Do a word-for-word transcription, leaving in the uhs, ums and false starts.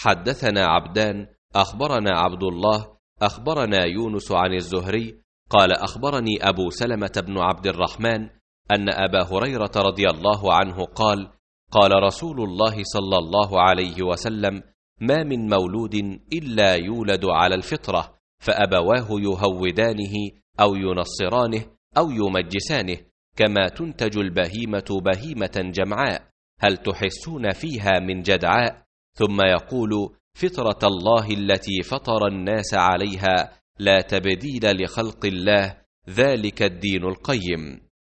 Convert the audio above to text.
حدثنا عبدان أخبرنا عبد الله أخبرنا يونس عن الزهري قال أخبرني أبو سلمة بن عبد الرحمن أن أبا هريرة رضي الله عنه قال قال رسول الله صلى الله عليه وسلم ما من مولود إلا يولد على الفطرة فأبواه يهودانه أو ينصرانه أو يمجسانه كما تنتج البهيمة بهيمة جمعاء هل تحسون فيها من جدعاء ثم يقول فطرة الله التي فطر الناس عليها لا تبديل لخلق الله ذلك الدين القيم.